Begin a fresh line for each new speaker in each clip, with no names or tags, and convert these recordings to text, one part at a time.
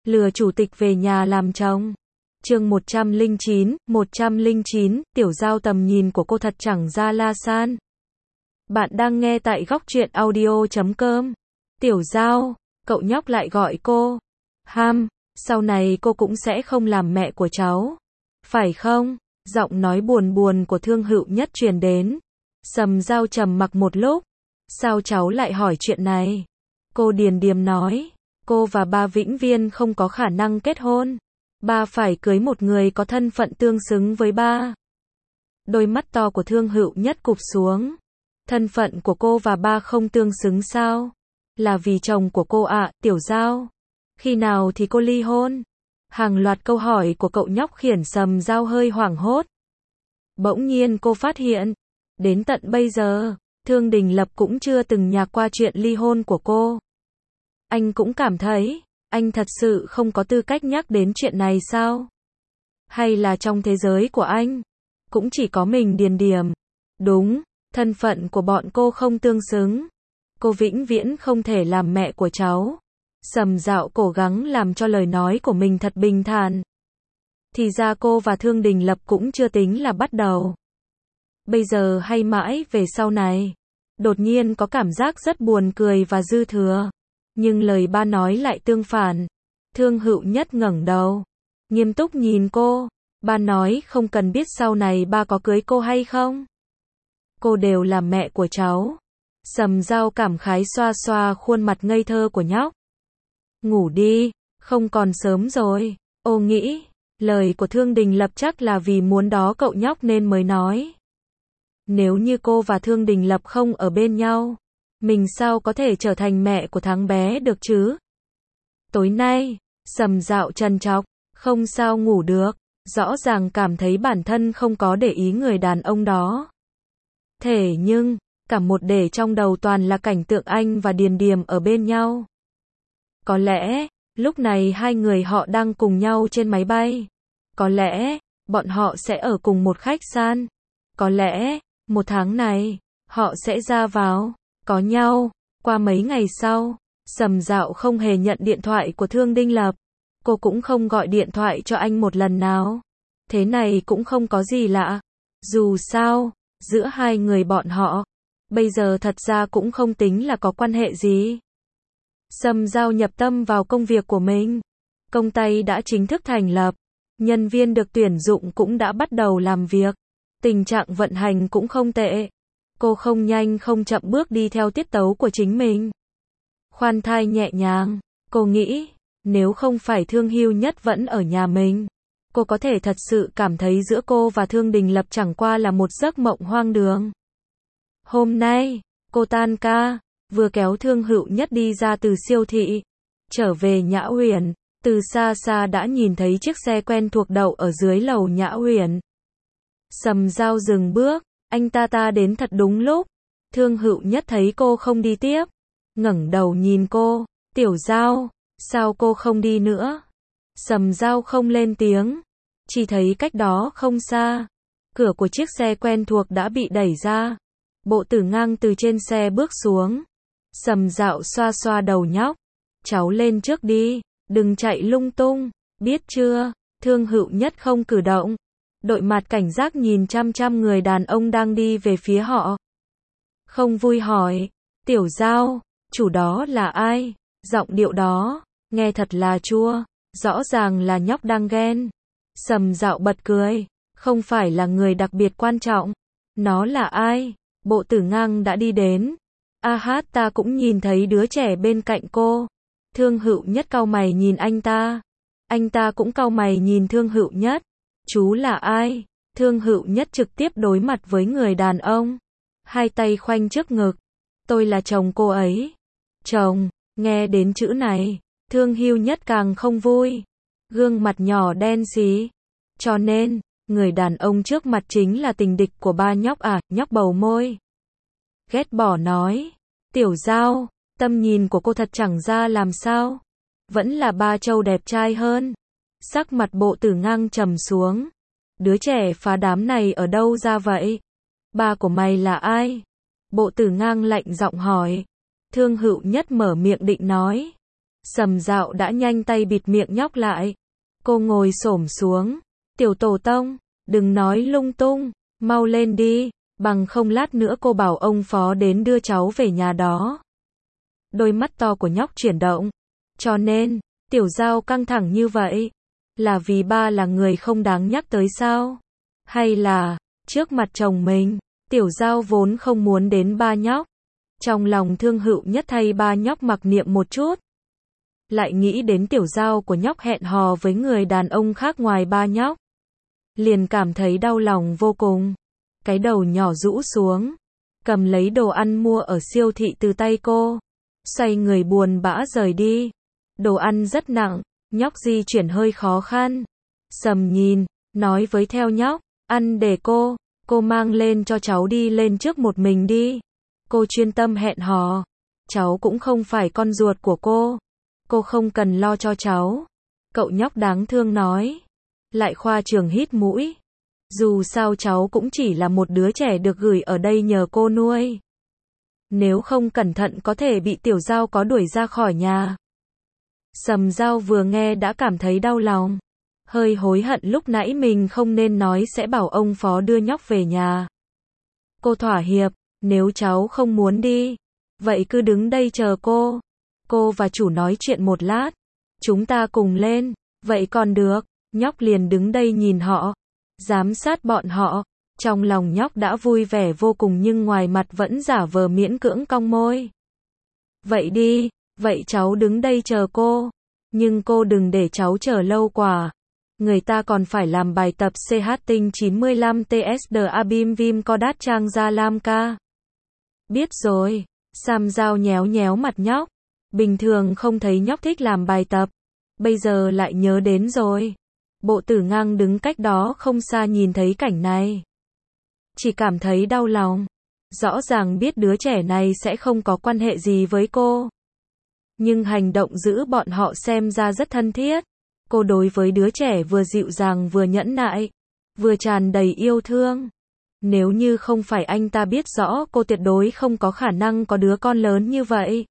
Lừa chủ tịch về nhà làm chồng. Chương 109, Tiểu Giao tầm nhìn của cô thật chẳng ra la san. Bạn đang nghe tại góc truyện audio.com. Tiểu Giao, cậu nhóc lại gọi cô. Sau này cô cũng sẽ không làm mẹ của cháu. Phải không? Giọng nói buồn buồn của Thương Hữu Nhất truyền đến. Sầm Giao trầm mặc một lúc. Sao cháu lại hỏi chuyện này? Cô điềm điềm nói. Cô và ba vĩnh viễn không có khả năng kết hôn. Ba phải cưới một người có thân phận tương xứng với ba. Đôi mắt to của Thương Hữu Nhất cụp xuống. Thân phận của cô và ba không tương xứng sao? Là vì chồng của cô ạ, Tiểu Giao. Khi nào thì cô ly hôn? Hàng loạt câu hỏi của cậu nhóc khiến Sầm Giao hơi hoảng hốt. Bỗng nhiên cô phát hiện, đến tận bây giờ, Thương Đình Lập cũng chưa từng nhắc qua chuyện ly hôn của cô. Anh cũng cảm thấy, anh thật sự không có tư cách nhắc đến chuyện này sao? Hay là trong thế giới của anh, cũng chỉ có mình điềm điềm? Đúng, thân phận của bọn cô không tương xứng. Cô vĩnh viễn không thể làm mẹ của cháu. Sầm Dạo cố gắng làm cho lời nói của mình thật bình thản. Thì ra cô và Thương Đình Lập cũng chưa tính là bắt đầu. Bây giờ hay mãi về sau này. Đột nhiên có cảm giác rất buồn cười và dư thừa. Nhưng lời ba nói lại tương phản. Thương Hữu Nhất ngẩng đầu, nghiêm túc nhìn cô. Ba nói không cần biết sau này ba có cưới cô hay không. Cô đều là mẹ của cháu. Sầm Giao cảm khái xoa xoa khuôn mặt ngây thơ của nhóc. Ngủ đi, không còn sớm rồi. Ô nghĩ, lời của Thương Đình Lập chắc là vì muốn đó cậu nhóc nên mới nói. Nếu như cô và Thương Đình Lập không ở bên nhau, mình sao có thể trở thành mẹ của tháng bé được chứ? Tối nay, Sầm Dạo trằn trọc, không sao ngủ được, rõ ràng cảm thấy bản thân không có để ý người đàn ông đó. Thế nhưng, cả một để trong đầu toàn là cảnh tượng anh và Điềm Điềm ở bên nhau. Có lẽ, lúc này hai người họ đang cùng nhau trên máy bay. Có lẽ, bọn họ sẽ ở cùng một khách sạn. Có lẽ, một tháng này, họ sẽ ra vào, có nhau. Qua mấy ngày sau, Sầm Dạo không hề nhận điện thoại của Thương Đình Lập. Cô cũng không gọi điện thoại cho anh một lần nào. Thế này cũng không có gì lạ. Dù sao, giữa hai người bọn họ, bây giờ thật ra cũng không tính là có quan hệ gì. Sầm Giao nhập tâm vào công việc của mình. Công ty đã chính thức thành lập. Nhân viên được tuyển dụng cũng đã bắt đầu làm việc. Tình trạng vận hành cũng không tệ. Cô không nhanh không chậm bước đi theo tiết tấu của chính mình. Khoan thai nhẹ nhàng. Cô nghĩ, nếu không phải Thương Hữu Nhất vẫn ở nhà mình, cô có thể thật sự cảm thấy giữa cô và Thương Đình Lập chẳng qua là một giấc mộng hoang đường. Hôm nay, cô tan ca, vừa kéo Thương Hữu Nhất đi ra từ siêu thị, trở về Nhã Huyền, từ xa xa đã nhìn thấy chiếc xe quen thuộc đậu ở dưới lầu Nhã Huyền. Sầm Giao dừng bước, anh ta đến thật đúng lúc. Thương Hữu Nhất thấy cô không đi tiếp, ngẩng đầu nhìn cô, Tiểu Giao, sao cô không đi nữa? Sầm Giao không lên tiếng, chỉ thấy cách đó không xa, cửa của chiếc xe quen thuộc đã bị đẩy ra. Bộ Tử Ngang từ trên xe bước xuống. Sầm Dạo xoa xoa đầu nhóc, cháu lên trước đi, đừng chạy lung tung, biết chưa? Thương Hữu Nhất không cử động, đội mặt cảnh giác nhìn chăm chăm người đàn ông đang đi về phía họ. Không vui hỏi, Tiểu Giao, chủ đó là ai? Giọng điệu đó, nghe thật là chua, rõ ràng là nhóc đang ghen. Sầm Dạo bật cười, không phải là người đặc biệt quan trọng. Nó là ai? Bộ Tử Ngang đã đi đến. Ta cũng nhìn thấy đứa trẻ bên cạnh cô. Thương Hữu Nhất cau mày nhìn anh ta cũng cau mày nhìn Thương Hữu Nhất. Chú là ai? Thương Hữu Nhất trực tiếp đối mặt với người đàn ông, hai tay khoanh trước ngực. Tôi là chồng cô ấy. Chồng, nghe đến chữ này, Thương Hữu Nhất càng không vui. Gương mặt nhỏ đen xí. Cho nên, người đàn ông trước mặt chính là tình địch của ba nhóc à? Nhóc bầu môi, ghét bỏ nói. Tiểu Giao, tâm nhìn của cô thật chẳng ra làm sao. Vẫn là ba Châu đẹp trai hơn. Sắc mặt Bộ Tử Ngang trầm xuống. Đứa trẻ phá đám này ở đâu ra vậy? Ba của mày là ai? Bộ Tử Ngang lạnh giọng hỏi. Thương Hữu Nhất mở miệng định nói. Sầm Dạo đã nhanh tay bịt miệng nhóc lại. Cô ngồi xổm xuống. Tiểu tổ tông, đừng nói lung tung, mau lên đi, bằng không lát nữa cô bảo ông phó đến đưa cháu về nhà đó. Đôi mắt to của nhóc chuyển động. Cho nên, Tiểu Dao căng thẳng như vậy, là vì ba là người không đáng nhắc tới sao? Hay là, trước mặt chồng mình, Tiểu Dao vốn không muốn đến ba nhóc. Trong lòng thương hữu nhất thay ba nhóc mặc niệm một chút. Lại nghĩ đến Tiểu Dao của nhóc hẹn hò với người đàn ông khác ngoài ba nhóc. Liền cảm thấy đau lòng vô cùng. Cái đầu nhỏ rũ xuống, cầm lấy đồ ăn mua ở siêu thị từ tay cô. Xoay người buồn bã rời đi. Đồ ăn rất nặng, nhóc di chuyển hơi khó khăn. Sầm nhìn, nói với theo nhóc, ăn để cô mang lên cho cháu đi lên trước một mình đi. Cô chuyên tâm hẹn hò, cháu cũng không phải con ruột của cô không cần lo cho cháu. Cậu nhóc đáng thương nói, lại khoa trương hít mũi. Dù sao cháu cũng chỉ là một đứa trẻ được gửi ở đây nhờ cô nuôi. Nếu không cẩn thận có thể bị Tiểu Dao có đuổi ra khỏi nhà. Sầm Dao vừa nghe đã cảm thấy đau lòng. Hơi hối hận lúc nãy mình không nên nói sẽ bảo ông phó đưa nhóc về nhà. Cô thỏa hiệp, nếu cháu không muốn đi, vậy cứ đứng đây chờ cô. Cô và chủ nói chuyện một lát, chúng ta cùng lên, vậy còn được. Nhóc liền đứng đây nhìn họ, giám sát bọn họ. Trong lòng nhóc đã vui vẻ vô cùng nhưng ngoài mặt vẫn giả vờ miễn cưỡng cong môi. Vậy đi, vậy cháu đứng đây chờ cô. Nhưng cô đừng để cháu chờ lâu quá. Người ta còn phải làm bài tập CH tinh 95 TSD Abim Vim Kodat Trang Gia Lam Ca. Biết rồi. Sam Dao nhéo nhéo mặt nhóc. Bình thường không thấy nhóc thích làm bài tập. Bây giờ lại nhớ đến rồi. Bộ Tử Ngang đứng cách đó không xa nhìn thấy cảnh này. Chỉ cảm thấy đau lòng. Rõ ràng biết đứa trẻ này sẽ không có quan hệ gì với cô. Nhưng hành động giữ bọn họ xem ra rất thân thiết. Cô đối với đứa trẻ vừa dịu dàng vừa nhẫn nại, vừa tràn đầy yêu thương. Nếu như không phải anh ta biết rõ cô tuyệt đối không có khả năng có đứa con lớn như vậy.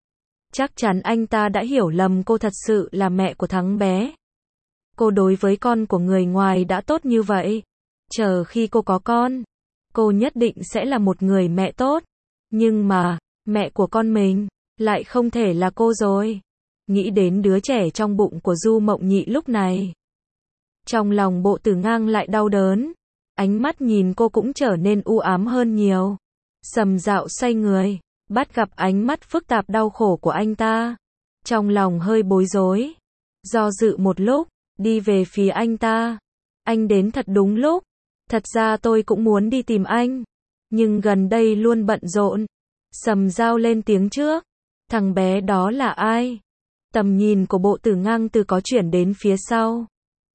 Chắc chắn anh ta đã hiểu lầm cô thật sự là mẹ của thằng bé. Cô đối với con của người ngoài đã tốt như vậy. Chờ khi cô có con, cô nhất định sẽ là một người mẹ tốt. Nhưng mà, mẹ của con mình, lại không thể là cô rồi. Nghĩ đến đứa trẻ trong bụng của Du Mộng Nhị lúc này. Trong lòng Bộ Tử Ngang lại đau đớn. Ánh mắt nhìn cô cũng trở nên u ám hơn nhiều. Sầm Dạo xoay người, bắt gặp ánh mắt phức tạp đau khổ của anh ta. Trong lòng hơi bối rối. Do dự một lúc, đi về phía anh ta. Anh đến thật đúng lúc. Thật ra tôi cũng muốn đi tìm anh. Nhưng gần đây luôn bận rộn. Sầm Dao lên tiếng trước. Thằng bé đó là ai? Tầm nhìn của Bộ Tử Ngang từ có chuyển đến phía sau.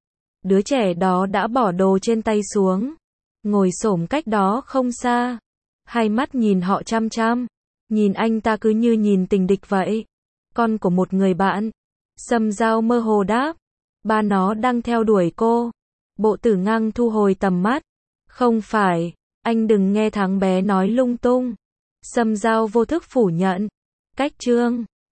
Đứa trẻ đó đã bỏ đồ trên tay xuống. Ngồi xổm cách đó không xa. Hai mắt nhìn họ chăm chăm. Nhìn anh ta cứ như nhìn tình địch vậy. Con của một người bạn. Sầm Dao mơ hồ đáp. Ba nó đang theo đuổi cô. Bộ Tử Ngang thu hồi tầm mắt. Không phải, anh đừng nghe thằng bé nói lung tung. Sầm Dao vô thức phủ nhận. Cách chương